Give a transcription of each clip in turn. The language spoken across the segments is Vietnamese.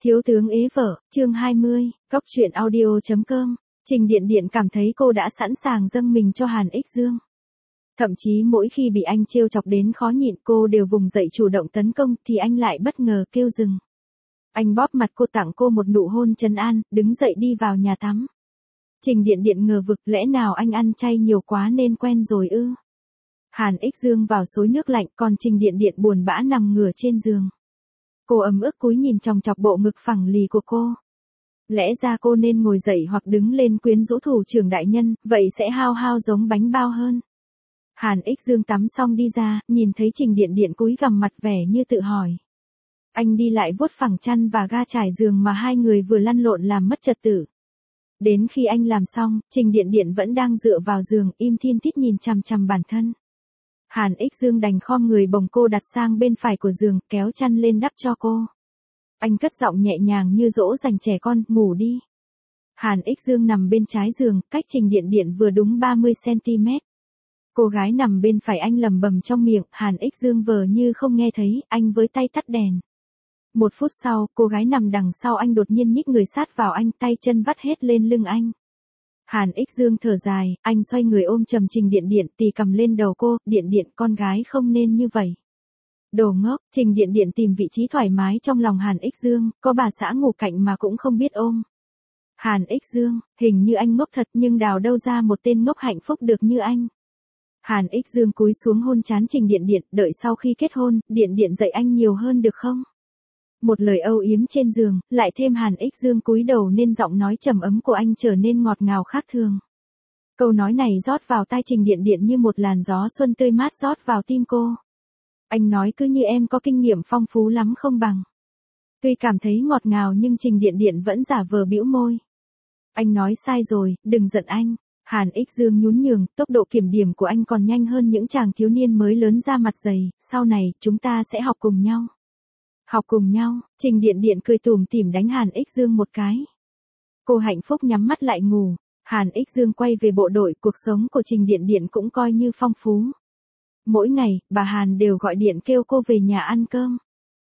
Thiếu tướng ế vợ, chương 20, Cóc truyện audio.com. Trình Điện Điện cảm thấy cô đã sẵn sàng dâng mình cho Hàn Ích Dương. Thậm chí mỗi khi bị anh trêu chọc đến khó nhịn cô đều vùng dậy chủ động tấn công thì anh lại bất ngờ kêu dừng. Anh bóp mặt cô tặng cô một nụ hôn trấn an, đứng dậy đi vào nhà tắm. Trình Điện Điện ngờ vực lẽ nào anh ăn chay nhiều quá nên quen rồi ư. Hàn Ích Dương vào xối nước lạnh còn Trình Điện Điện buồn bã nằm ngửa trên giường. Cô ấm ức cúi nhìn chòng chọc bộ ngực phẳng lì của cô. Lẽ ra cô nên ngồi dậy hoặc đứng lên quyến rũ thủ trưởng đại nhân, vậy sẽ hao hao giống bánh bao hơn. Hàn Ích Dương tắm xong đi ra, nhìn thấy Trình Điện Điện cúi gằm mặt vẻ như tự hỏi. Anh đi lại vuốt phẳng chăn và ga trải giường mà hai người vừa lăn lộn làm mất trật tự. Đến khi anh làm xong, Trình Điện Điện vẫn đang dựa vào giường im thiên thít nhìn chằm chằm bản thân. Hàn Ích Dương đành khom người bồng cô đặt sang bên phải của giường, kéo chăn lên đắp cho cô. Anh cất giọng nhẹ nhàng như dỗ dành trẻ con, ngủ đi. Hàn Ích Dương nằm bên trái giường, cách Trình Điện Điện vừa đúng 30cm. Cô gái nằm bên phải anh lẩm bẩm trong miệng, Hàn Ích Dương vờ như không nghe thấy, anh với tay tắt đèn. 1 phút sau, cô gái nằm đằng sau anh đột nhiên nhích người sát vào anh, tay chân vắt hết lên lưng anh. Hàn Ích Dương thở dài, anh xoay người ôm chầm Trình Điện Điện, tì cầm lên đầu cô, Điện Điện con gái không nên như vậy. Đồ ngốc, Trình Điện Điện tìm vị trí thoải mái trong lòng Hàn Ích Dương, có bà xã ngủ cạnh mà cũng không biết ôm. Hàn Ích Dương, hình như anh ngốc thật nhưng đào đâu ra một tên ngốc hạnh phúc được như anh. Hàn Ích Dương cúi xuống hôn trán Trình Điện Điện, đợi sau khi kết hôn, Điện Điện dạy anh nhiều hơn được không? Một lời âu yếm trên giường, lại thêm Hàn Ích Dương cúi đầu nên giọng nói trầm ấm của anh trở nên ngọt ngào khác thường. Câu nói này rót vào tai Trình Điện Điện như một làn gió xuân tươi mát rót vào tim cô. Anh nói cứ như em có kinh nghiệm phong phú lắm không bằng. Tuy cảm thấy ngọt ngào nhưng Trình Điện Điện vẫn giả vờ bĩu môi. Anh nói sai rồi, đừng giận anh. Hàn Ích Dương nhún nhường, tốc độ kiểm điểm của anh còn nhanh hơn những chàng thiếu niên mới lớn ra mặt dày, sau này chúng ta sẽ học cùng nhau. Học cùng nhau, Trình Điện Điện cười tủm tỉm đánh Hàn Ích Dương một cái. Cô hạnh phúc nhắm mắt lại ngủ. Hàn Ích Dương quay về bộ đội, cuộc sống của Trình Điện Điện cũng coi như phong phú. Mỗi ngày, bà Hàn đều gọi điện kêu cô về nhà ăn cơm.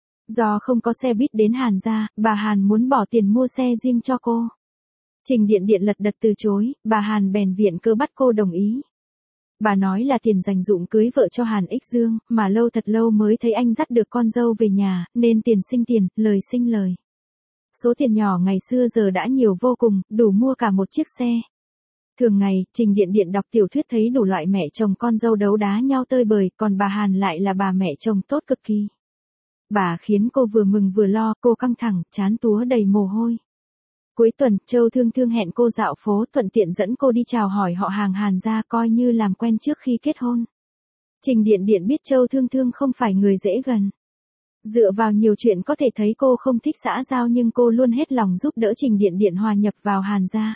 Do không có xe buýt đến Hàn gia, bà Hàn muốn bỏ tiền mua xe riêng cho cô. Trình Điện Điện lật đật từ chối, bà Hàn bèn viện cớ bắt cô đồng ý. Bà nói là tiền dành dụm cưới vợ cho Hàn Ích Dương, mà lâu thật lâu mới thấy anh dắt được con dâu về nhà, nên tiền sinh tiền, lời sinh lời. Số tiền nhỏ ngày xưa giờ đã nhiều vô cùng, đủ mua cả một chiếc xe. Thường ngày, Trình Điện Điện đọc tiểu thuyết thấy đủ loại mẹ chồng con dâu đấu đá nhau tơi bời, còn bà Hàn lại là bà mẹ chồng tốt cực kỳ. Bà khiến cô vừa mừng vừa lo, cô căng thẳng, trán túa đầy mồ hôi. Cuối tuần, Châu Thương Thương hẹn cô dạo phố, thuận tiện dẫn cô đi chào hỏi họ hàng Hàn gia coi như làm quen trước khi kết hôn. Trình Điện Điện biết Châu Thương Thương không phải người dễ gần. Dựa vào nhiều chuyện có thể thấy cô không thích xã giao nhưng cô luôn hết lòng giúp đỡ Trình Điện Điện hòa nhập vào Hàn gia.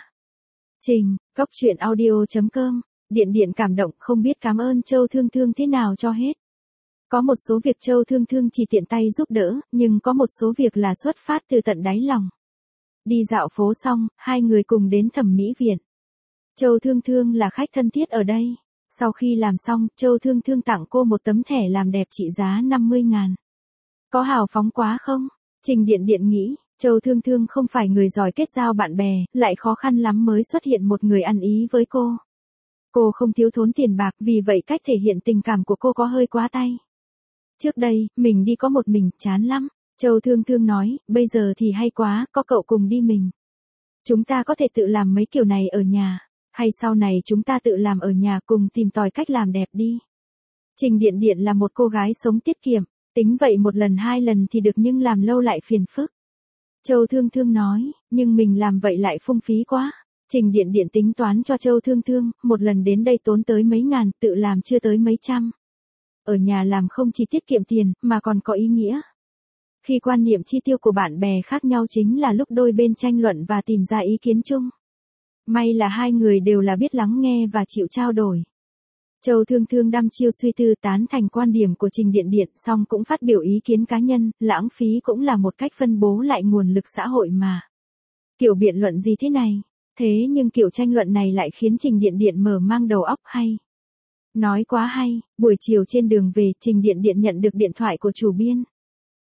Cóc truyện audio.com. Điện Điện cảm động không biết cảm ơn Châu Thương Thương thế nào cho hết. Có một số việc Châu Thương Thương chỉ tiện tay giúp đỡ, nhưng có một số việc là xuất phát từ tận đáy lòng. Đi dạo phố xong, hai người cùng đến thẩm mỹ viện. Châu Thương Thương là khách thân thiết ở đây. Sau khi làm xong, Châu Thương Thương tặng cô một tấm thẻ làm đẹp trị giá 50.000. Có hào phóng quá không? Trình Điện Điện nghĩ, Châu Thương Thương không phải người giỏi kết giao bạn bè, lại khó khăn lắm mới xuất hiện một người ăn ý với cô. Cô không thiếu thốn tiền bạc, vì vậy cách thể hiện tình cảm của cô có hơi quá tay. Trước đây, mình đi có một mình, chán lắm. Châu Thương Thương nói, bây giờ thì hay quá, có cậu cùng đi mình. Chúng ta có thể tự làm mấy kiểu này ở nhà, hay sau này chúng ta tự làm ở nhà cùng tìm tòi cách làm đẹp đi. Trình Điện Điện là một cô gái sống tiết kiệm, tính vậy một lần hai lần thì được nhưng làm lâu lại phiền phức. Châu Thương Thương nói, nhưng mình làm vậy lại phung phí quá. Trình Điện Điện tính toán cho Châu Thương Thương, một lần đến đây tốn tới mấy ngàn, tự làm chưa tới mấy trăm. Ở nhà làm không chỉ tiết kiệm tiền, mà còn có ý nghĩa. Khi quan niệm chi tiêu của bạn bè khác nhau chính là lúc đôi bên tranh luận và tìm ra ý kiến chung. May là hai người đều là biết lắng nghe và chịu trao đổi. Châu Thương Thương đăm chiêu suy tư tán thành quan điểm của Trình Điện Điện, song cũng phát biểu ý kiến cá nhân, lãng phí cũng là một cách phân bố lại nguồn lực xã hội mà. Kiểu biện luận gì thế này? Thế nhưng kiểu tranh luận này lại khiến Trình Điện Điện mở mang đầu óc hay. Nói quá hay, buổi chiều trên đường về, Trình Điện Điện nhận được điện thoại của chủ biên.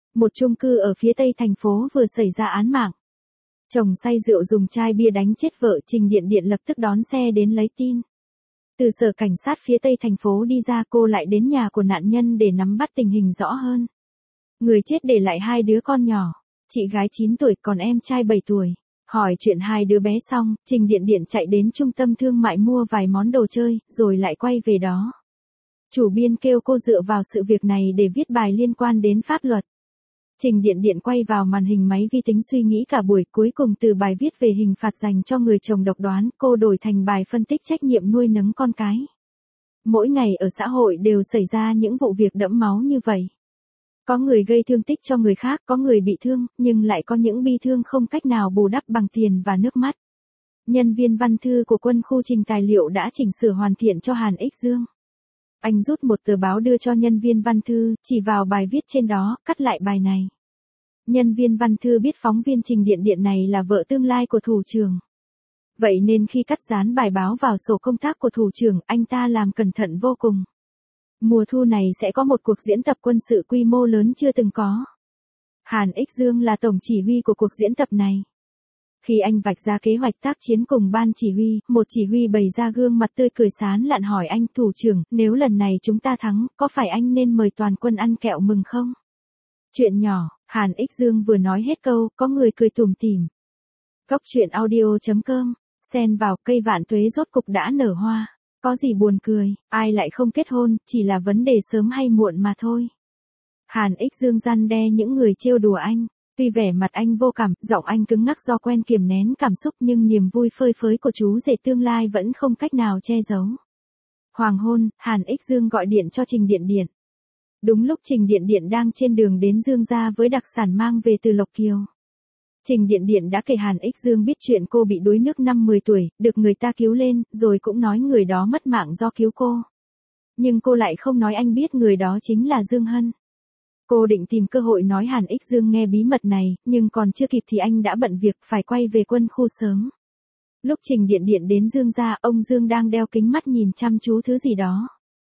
Một chung cư ở phía tây thành phố vừa xảy ra án mạng. Chồng say rượu dùng chai bia đánh chết vợ, Trình Điện Điện lập tức đón xe đến lấy tin. Từ sở cảnh sát phía tây thành phố đi ra, cô lại đến nhà của nạn nhân để nắm bắt tình hình rõ hơn. Người chết để lại 2 đứa con nhỏ, chị gái 9 tuổi còn em trai 7 tuổi. Hỏi chuyện 2 đứa bé xong, Trình Điện Điện chạy đến trung tâm thương mại mua vài món đồ chơi, rồi lại quay về đó. Chủ biên kêu cô dựa vào sự việc này để viết bài liên quan đến pháp luật. Trình Điện Điện quay vào màn hình máy vi tính suy nghĩ cả buổi, cuối cùng từ bài viết về hình phạt dành cho người chồng độc đoán, cô đổi thành bài phân tích trách nhiệm nuôi nấng con cái. Mỗi ngày ở xã hội đều xảy ra những vụ việc đẫm máu như vậy. Có người gây thương tích cho người khác, có người bị thương, nhưng lại có những bi thương không cách nào bù đắp bằng tiền và nước mắt. Nhân viên văn thư của quân khu trình tài liệu đã chỉnh sửa hoàn thiện cho Hàn Ích Dương. Anh rút một tờ báo đưa cho nhân viên văn thư, chỉ vào bài viết trên đó, cắt lại bài này. Nhân viên văn thư biết phóng viên Trình Điện Điện này là vợ tương lai của thủ trưởng. Vậy nên khi cắt dán bài báo vào sổ công tác của thủ trưởng, anh ta làm cẩn thận vô cùng. Mùa thu này sẽ có một cuộc diễn tập quân sự quy mô lớn chưa từng có. Hàn Ích Dương là tổng chỉ huy của cuộc diễn tập này. Khi anh vạch ra kế hoạch tác chiến cùng ban chỉ huy, một chỉ huy bày ra gương mặt tươi cười sán lạn hỏi anh: thủ trưởng, nếu lần này chúng ta thắng, có phải anh nên mời toàn quân ăn kẹo mừng không? Chuyện nhỏ, Hàn Ích Dương vừa nói hết câu, có người cười tủm tỉm. Góc truyện audio.com, xen vào, cây vạn tuế rốt cục đã nở hoa. Có gì buồn cười, ai lại không kết hôn, chỉ là vấn đề sớm hay muộn mà thôi. Hàn Ích Dương răn đe những người trêu đùa anh. Tuy vẻ mặt anh vô cảm, giọng anh cứng ngắc do quen kiềm nén cảm xúc, nhưng niềm vui phơi phới của chú rể tương lai vẫn không cách nào che giấu. Hoàng hôn, Hàn Ích Dương gọi điện cho Trình Điện Điện. Đúng lúc Trình Điện Điện đang trên đường đến Dương gia với đặc sản mang về từ Lộc Kiều. Trình Điện Điện đã kể Hàn Ích Dương biết chuyện cô bị đuối nước năm 10 tuổi, được người ta cứu lên, rồi cũng nói người đó mất mạng do cứu cô. Nhưng cô lại không nói anh biết người đó chính là Dương Hân. Cô định tìm cơ hội nói Hàn Ích Dương nghe bí mật này, nhưng còn chưa kịp thì anh đã bận việc phải quay về quân khu sớm. Lúc Trình Điện Điện đến Dương gia, ông Dương đang đeo kính mắt nhìn chăm chú thứ gì đó.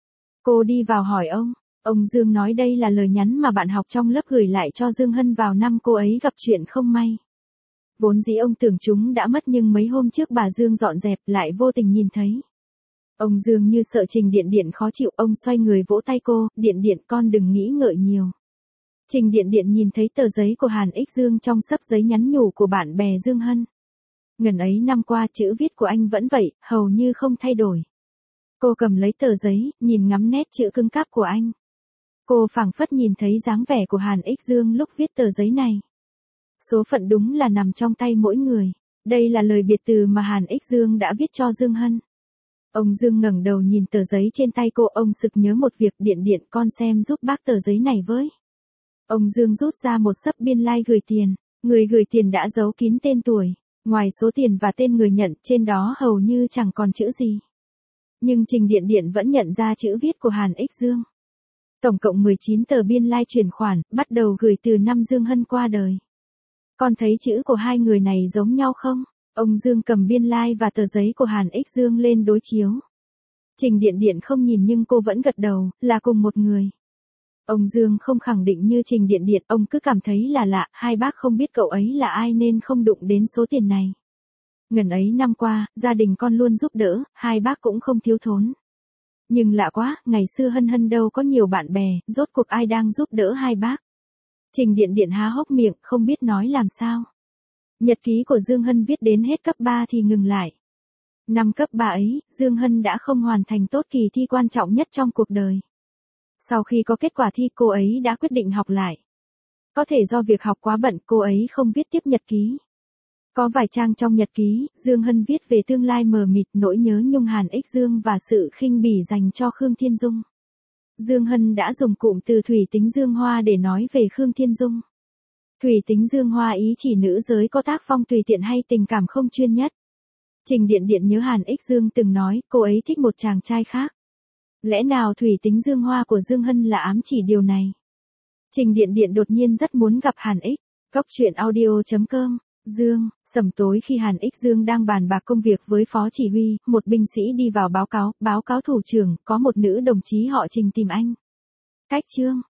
Cô đi vào hỏi ông Dương nói đây là lời nhắn mà bạn học trong lớp gửi lại cho Dương Hân vào năm cô ấy gặp chuyện không may. Vốn dĩ ông tưởng chúng đã mất, nhưng mấy hôm trước bà Dương dọn dẹp lại vô tình nhìn thấy. Ông Dương như sợ Trình Điện Điện khó chịu, ông xoay người vỗ tay cô: Điện Điện, con đừng nghĩ ngợi nhiều. Trình Điện Điện nhìn thấy tờ giấy của Hàn Ích Dương trong xấp giấy nhắn nhủ của bạn bè Dương Hân. Ngần ấy năm qua chữ viết của anh vẫn vậy, hầu như không thay đổi. Cô cầm lấy tờ giấy, nhìn ngắm nét chữ cứng cáp của anh. Cô phảng phất nhìn thấy dáng vẻ của Hàn Ích Dương lúc viết tờ giấy này. Số phận đúng là nằm trong tay mỗi người. Đây là lời biệt từ mà Hàn Ích Dương đã viết cho Dương Hân. Ông Dương ngẩng đầu nhìn tờ giấy trên tay cô, ông sực nhớ một việc: Điện Điện, con xem giúp bác tờ giấy này với. Ông Dương rút ra một xấp biên lai gửi tiền. Người gửi tiền đã giấu kín tên tuổi. Ngoài số tiền và tên người nhận, trên đó hầu như chẳng còn chữ gì. Nhưng Trình Điện Điện vẫn nhận ra chữ viết của Hàn Ích Dương. Tổng cộng 19 tờ biên lai chuyển khoản, bắt đầu gửi từ năm Dương Hân qua đời. Con thấy chữ của hai người này giống nhau không? Ông Dương cầm biên lai và tờ giấy của Hàn Ích Dương lên đối chiếu. Trình Điện Điện không nhìn nhưng cô vẫn gật đầu, là cùng một người. Ông Dương không khẳng định như Trình Điện Điện, ông cứ cảm thấy là lạ, hai bác không biết cậu ấy là ai nên không đụng đến số tiền này. Ngần ấy năm qua, gia đình con luôn giúp đỡ, hai bác cũng không thiếu thốn. Nhưng lạ quá, ngày xưa Hân Hân đâu có nhiều bạn bè, rốt cuộc ai đang giúp đỡ hai bác. Trình Điện Điện há hốc miệng, không biết nói làm sao. Nhật ký của Dương Hân viết đến hết cấp 3 thì ngừng lại. Năm cấp 3 ấy, Dương Hân đã không hoàn thành tốt kỳ thi quan trọng nhất trong cuộc đời. Sau khi có kết quả thi, cô ấy đã quyết định học lại. Có thể do việc học quá bận, cô ấy không viết tiếp nhật ký. Có vài trang trong nhật ký, Dương Hân viết về tương lai mờ mịt, nỗi nhớ nhung Hàn Ích Dương và sự khinh bỉ dành cho Khương Thiên Dung. Dương Hân đã dùng cụm từ thủy tính dương hoa để nói về Khương Thiên Dung. Thủy tính dương hoa ý chỉ nữ giới có tác phong tùy tiện hay tình cảm không chuyên nhất. Trình Điện Điện nhớ Hàn Ích Dương từng nói cô ấy thích một chàng trai khác. Lẽ nào thủy tính dương hoa của Dương Hân là ám chỉ điều này? Trình Điện Điện đột nhiên rất muốn gặp Hàn Ích. Góc truyện audio.com. Dương, sầm tối khi Hàn Ích Dương đang bàn bạc công việc với phó chỉ huy, một binh sĩ đi vào báo cáo thủ trưởng, có một nữ đồng chí họ Trình tìm anh. Cách Trương,